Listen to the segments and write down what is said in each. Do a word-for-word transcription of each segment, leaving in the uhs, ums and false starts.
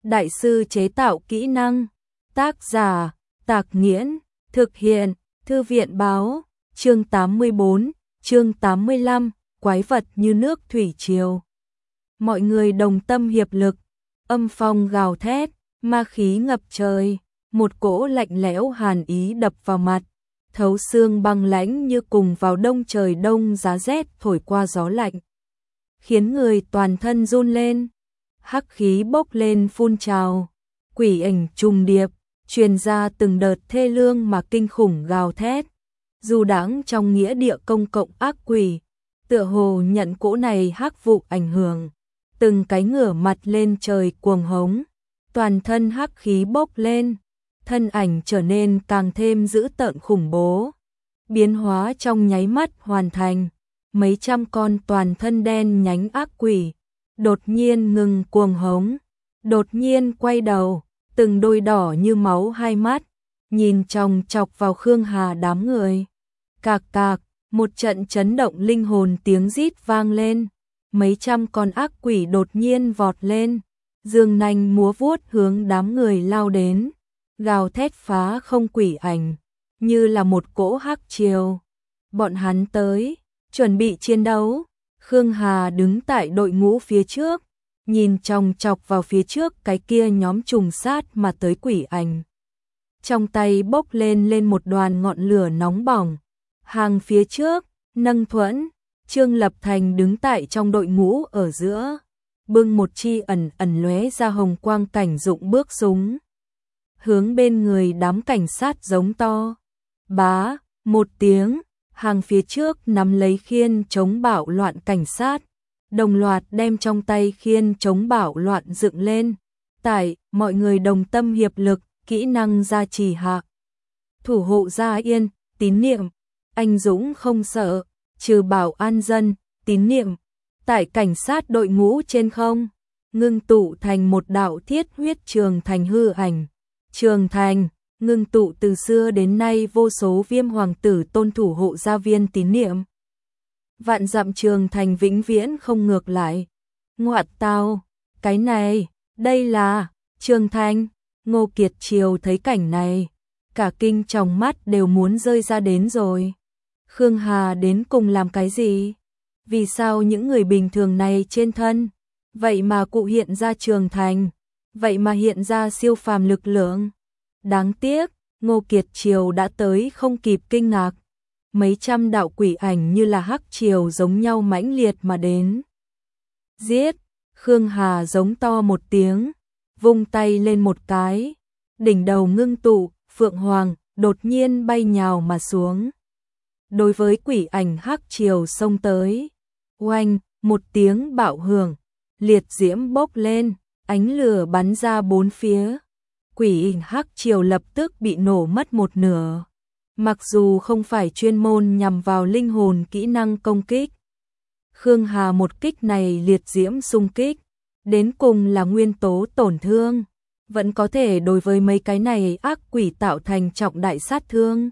Đại sư chế tạo kỹ năng. Tác giả, Tạc Nghiễn. Thực hiện, Thư viện báo. Chương tám mươi bốn, chương tám mươi lăm, quái vật như nước thủy triều. Mọi người đồng tâm hiệp lực, âm phong gào thét, ma khí ngập trời, một cỗ lạnh lẽo hàn ý đập vào mặt, thấu xương băng lãnh như cùng vào đông trời đông giá rét thổi qua gió lạnh, khiến người toàn thân run lên. Hắc khí bốc lên phun trào, quỷ ảnh trùng điệp, truyền ra từng đợt thê lương mà kinh khủng gào thét. Dù đáng trong nghĩa địa công cộng ác quỷ, tựa hồ nhận cỗ này hắc vụ ảnh hưởng, từng cái ngửa mặt lên trời cuồng hống, toàn thân hắc khí bốc lên, thân ảnh trở nên càng thêm dữ tợn khủng bố. Biến hóa trong nháy mắt hoàn thành, mấy trăm con toàn thân đen nhánh ác quỷ, đột nhiên ngừng cuồng hống, đột nhiên quay đầu, từng đôi đỏ như máu hai mắt, nhìn chòng chọc vào Khương Hà đám người. Cạc cạc, một trận chấn động linh hồn tiếng rít vang lên, mấy trăm con ác quỷ đột nhiên vọt lên, dương nanh múa vuốt hướng đám người lao đến, gào thét phá không quỷ ảnh, như là một cỗ hắc triều. Bọn hắn tới, chuẩn bị chiến đấu. Khương Hà đứng tại đội ngũ phía trước, nhìn chòng chọc vào phía trước cái kia nhóm trùng sát mà tới quỷ ảnh. Trong tay bốc lên lên một đoàn ngọn lửa nóng bỏng. Hàng phía trước, nâng thuẫn, Trương Lập Thành đứng tại trong đội ngũ ở giữa, bưng một chi ẩn ẩn lóe ra hồng quang cảnh dụng bước súng, hướng bên người đám cảnh sát giống to. Bá, một tiếng, hàng phía trước nắm lấy khiên chống bạo loạn cảnh sát, đồng loạt đem trong tay khiên chống bạo loạn dựng lên. Tại mọi người đồng tâm hiệp lực, kỹ năng gia trì hạ, thủ hộ gia yên, tín niệm, anh dũng không sợ, trừ bảo an dân, tín niệm, tại cảnh sát đội ngũ trên không, ngưng tụ thành một đạo thiết huyết trường thành hư ảnh. Trường thành, ngưng tụ từ xưa đến nay vô số viêm hoàng tử tôn thủ hộ gia viên tín niệm. Vạn dặm trường thành vĩnh viễn không ngược lại. Ngoạt tao, cái này, đây là trường thành. Ngô Kiệt Triều thấy cảnh này, cả kinh trong mắt đều muốn rơi ra đến rồi. Khương Hà đến cùng làm cái gì? Vì sao những người bình thường này trên thân, vậy mà cụ hiện ra trường thành, vậy mà hiện ra siêu phàm lực lượng? Đáng tiếc, Ngô Kiệt Triều đã tới không kịp kinh ngạc. Mấy trăm đạo quỷ ảnh như là hắc triều giống nhau mãnh liệt mà đến. Giết! Khương Hà giống to một tiếng, vung tay lên một cái, đỉnh đầu ngưng tụ, phượng hoàng, đột nhiên bay nhào mà xuống. Đối với quỷ ảnh hắc triều xông tới, oanh, một tiếng bạo hưởng, liệt diễm bốc lên, ánh lửa bắn ra bốn phía. Quỷ ảnh hắc triều lập tức bị nổ mất một nửa. Mặc dù không phải chuyên môn nhằm vào linh hồn kỹ năng công kích, Khương Hà một kích này liệt diễm xung kích, đến cùng là nguyên tố tổn thương, vẫn có thể đối với mấy cái này ác quỷ tạo thành trọng đại sát thương.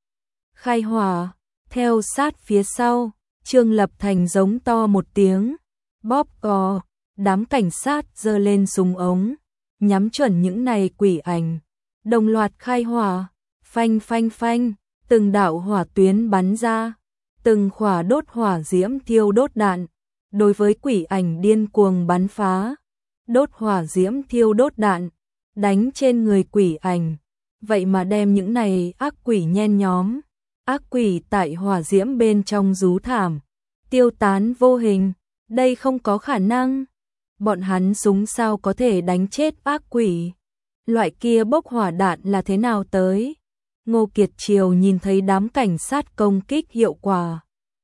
Khai hỏa, theo sát phía sau, Trương Lập Thành giống to một tiếng, bóp cò, đám cảnh sát giơ lên súng ống, nhắm chuẩn những này quỷ ảnh, đồng loạt khai hỏa, phanh phanh phanh, từng đạo hỏa tuyến bắn ra, từng khỏa đốt hỏa diễm thiêu đốt đạn, đối với quỷ ảnh điên cuồng bắn phá, đốt hỏa diễm thiêu đốt đạn, đánh trên người quỷ ảnh, vậy mà đem những này ác quỷ nhen nhóm, ác quỷ tại hỏa diễm bên trong rú thảm, tiêu tán vô hình, đây không có khả năng. Bọn hắn súng sao có thể đánh chết ác quỷ? Loại kia bốc hỏa đạn là thế nào tới? Ngô Kiệt Triều nhìn thấy đám cảnh sát công kích hiệu quả,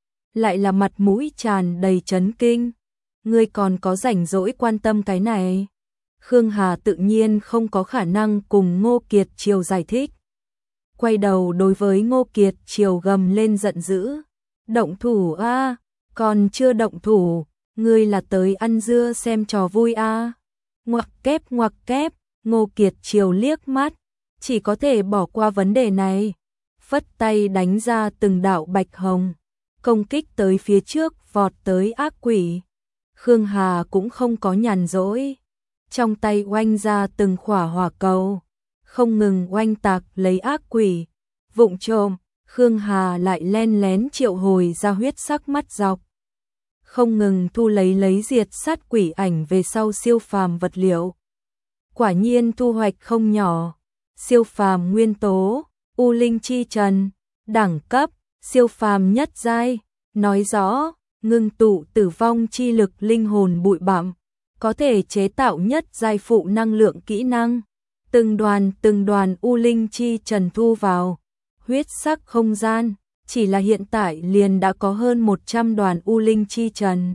lại là mặt mũi tràn đầy chấn kinh. Ngươi còn có rảnh rỗi quan tâm cái này? Khương Hà tự nhiên không có khả năng cùng Ngô Kiệt Triều giải thích. Quay đầu đối với Ngô Kiệt Triều gầm lên giận dữ. Động thủ a, còn chưa động thủ, ngươi là tới ăn dưa xem trò vui a. Ngoặc kép ngoặc kép, Ngô Kiệt Triều liếc mắt, chỉ có thể bỏ qua vấn đề này, phất tay đánh ra từng đạo bạch hồng, công kích tới phía trước vọt tới ác quỷ. Khương Hà cũng không có nhàn rỗi, trong tay oanh ra từng khỏa hỏa cầu, không ngừng oanh tạc lấy ác quỷ. Vụng trộm, Khương Hà lại len lén triệu hồi ra huyết sắc mắt dọc, không ngừng thu lấy lấy diệt sát quỷ ảnh về sau siêu phàm vật liệu. Quả nhiên thu hoạch không nhỏ, siêu phàm nguyên tố, U Linh Chi Trần, đẳng cấp, siêu phàm nhất giai, nói rõ, ngưng tụ tử vong chi lực linh hồn bụi bặm, có thể chế tạo nhất giai phụ năng lượng kỹ năng. Từng đoàn từng đoàn U Linh Chi Trần thu vào huyết sắc không gian, chỉ là hiện tại liền đã có hơn một trăm đoàn U Linh Chi Trần,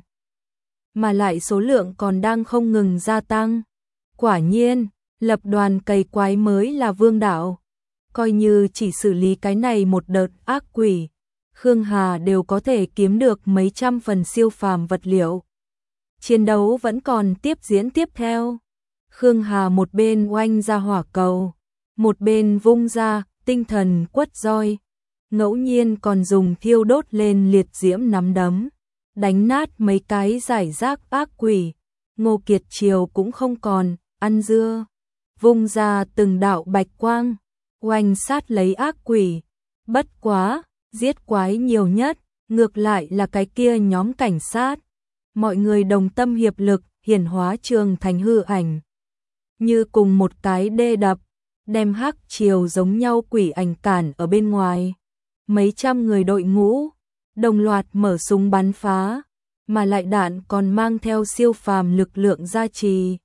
mà lại số lượng còn đang không ngừng gia tăng. Quả nhiên, lập đoàn cày quái mới là vương đạo. Coi như chỉ xử lý cái này một đợt ác quỷ, Khương Hà đều có thể kiếm được mấy trăm phần siêu phàm vật liệu. Chiến đấu vẫn còn tiếp diễn tiếp theo. Khương Hà một bên oanh ra hỏa cầu, một bên vung ra tinh thần quất roi, ngẫu nhiên còn dùng thiêu đốt lên liệt diễm nắm đấm, đánh nát mấy cái giải rác ác quỷ. Ngô Kiệt Triều cũng không còn, ăn dưa, vung ra từng đạo bạch quang, oanh sát lấy ác quỷ. Bất quá, giết quái nhiều nhất, ngược lại là cái kia nhóm cảnh sát. Mọi người đồng tâm hiệp lực, hiển hóa trường thành hư ảnh. Như cùng một cái đê đập, đem hắc triều giống nhau quỷ ảnh cản ở bên ngoài. Mấy trăm người đội ngũ, đồng loạt mở súng bắn phá, mà lại đạn còn mang theo siêu phàm lực lượng gia trì.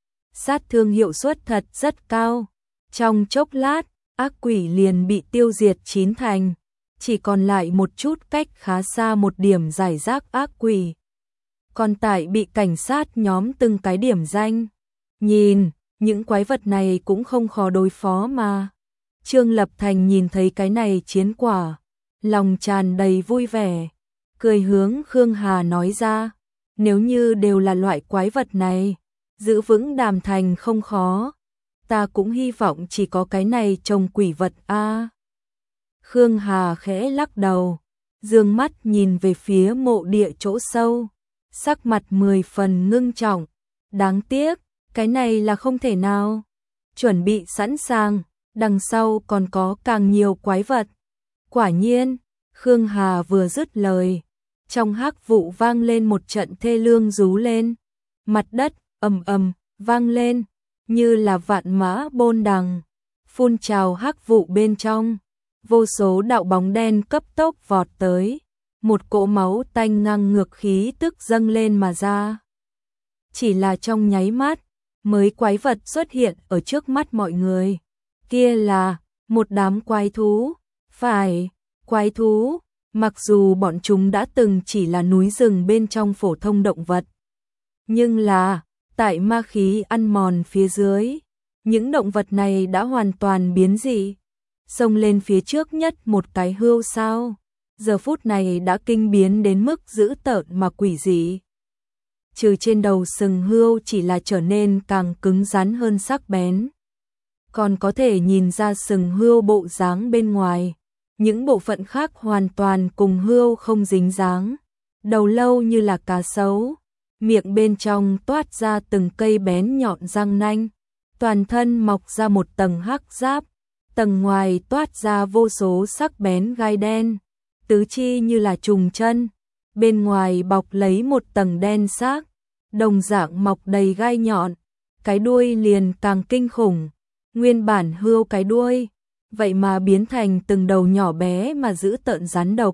Sát thương hiệu suất thật rất cao. Trong chốc lát, ác quỷ liền bị tiêu diệt chín thành, chỉ còn lại một chút cách khá xa một điểm giải rác ác quỷ. Còn tại bị cảnh sát nhóm từng cái điểm danh. Nhìn, những quái vật này cũng không khó đối phó mà. Trương Lập Thành nhìn thấy cái này chiến quả, lòng tràn đầy vui vẻ, cười hướng Khương Hà nói ra, nếu như đều là loại quái vật này, giữ vững Đàm Thành không khó, ta cũng hy vọng chỉ có cái này trồng quỷ vật a. À. Khương Hà khẽ lắc đầu, dương mắt nhìn về phía mộ địa chỗ sâu, sắc mặt mười phần ngưng trọng, đáng tiếc, cái này là không thể nào. Chuẩn bị sẵn sàng, đằng sau còn có càng nhiều quái vật. Quả nhiên, Khương Hà vừa dứt lời, trong hắc vụ vang lên một trận thê lương rú lên, mặt đất ầm ầm vang lên, như là vạn mã bôn đằng, phun trào hắc vụ bên trong, vô số đạo bóng đen cấp tốc vọt tới, một cỗ máu tanh ngang ngược khí tức dâng lên mà ra. Chỉ là trong nháy mắt, mới quái vật xuất hiện ở trước mắt mọi người. Kia là một đám quái thú, phải, quái thú, mặc dù bọn chúng đã từng chỉ là núi rừng bên trong phổ thông động vật. Nhưng là, tại ma khí ăn mòn phía dưới, những động vật này đã hoàn toàn biến dị. Xông lên phía trước nhất một cái hươu sao, giờ phút này đã kinh biến đến mức dữ tợn mà quỷ dị. Trừ trên đầu sừng hươu chỉ là trở nên càng cứng rắn hơn sắc bén. Còn có thể nhìn ra sừng hươu bộ dáng bên ngoài, những bộ phận khác hoàn toàn cùng hươu không dính dáng. Đầu lâu như là cá sấu, miệng bên trong toát ra từng cây bén nhọn răng nanh, toàn thân mọc ra một tầng hắc giáp, tầng ngoài toát ra vô số sắc bén gai đen, tứ chi như là trùng chân, bên ngoài bọc lấy một tầng đen xác, đồng dạng mọc đầy gai nhọn, cái đuôi liền càng kinh khủng, nguyên bản hươu cái đuôi, vậy mà biến thành từng đầu nhỏ bé mà dữ tợn rắn độc.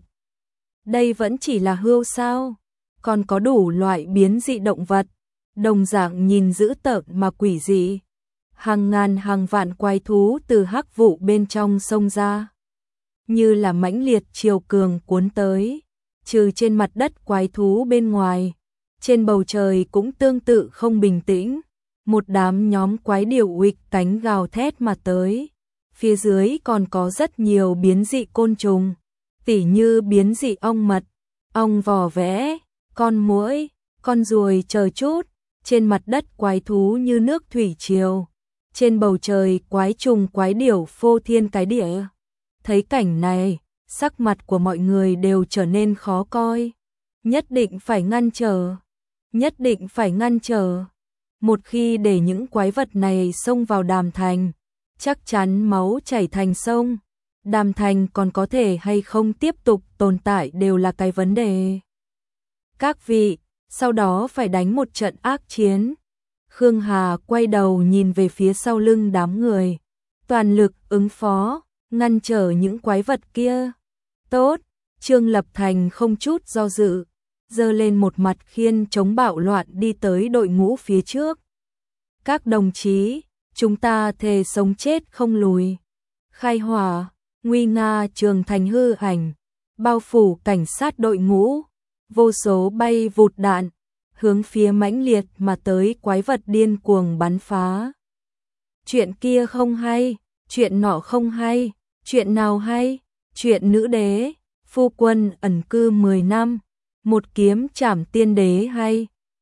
Đây vẫn chỉ là hươu sao, còn có đủ loại biến dị động vật, đồng dạng nhìn dữ tợn mà quỷ dị. Hàng ngàn hàng vạn quái thú từ hắc vụ bên trong sông ra, như là mãnh liệt triều cường cuốn tới. Trừ trên mặt đất quái thú bên ngoài, trên bầu trời cũng tương tự không bình tĩnh. Một đám nhóm quái điểu uịch cánh gào thét mà tới. Phía dưới còn có rất nhiều biến dị côn trùng, tỉ như biến dị ong mật, ong vò vẽ, con muỗi, con ruồi chờ chút. Trên mặt đất quái thú như nước thủy triều, trên bầu trời quái trùng quái điểu phô thiên cái địa. Thấy cảnh này, sắc mặt của mọi người đều trở nên khó coi. Nhất định phải ngăn trở, nhất định phải ngăn trở. Một khi để những quái vật này xông vào Đàm Thành, chắc chắn máu chảy thành sông. Đàm Thành còn có thể hay không tiếp tục tồn tại đều là cái vấn đề. Các vị, sau đó phải đánh một trận ác chiến. Khương Hà quay đầu nhìn về phía sau lưng đám người. Toàn lực ứng phó, ngăn trở những quái vật kia. Tốt, Trương Lập Thành không chút do dự, giơ lên một mặt khiên chống bạo loạn đi tới đội ngũ phía trước. Các đồng chí, chúng ta thề sống chết không lùi. Khai hỏa, nguy nga trường thành hư ảnh, bao phủ cảnh sát đội ngũ, vô số bay vụt đạn, hướng phía mãnh liệt mà tới quái vật điên cuồng bắn phá. Chuyện kia không hay, chuyện nọ không hay, chuyện nào hay, chuyện nữ đế, phu quân ẩn cư mười năm, một kiếm trảm tiên đế hay.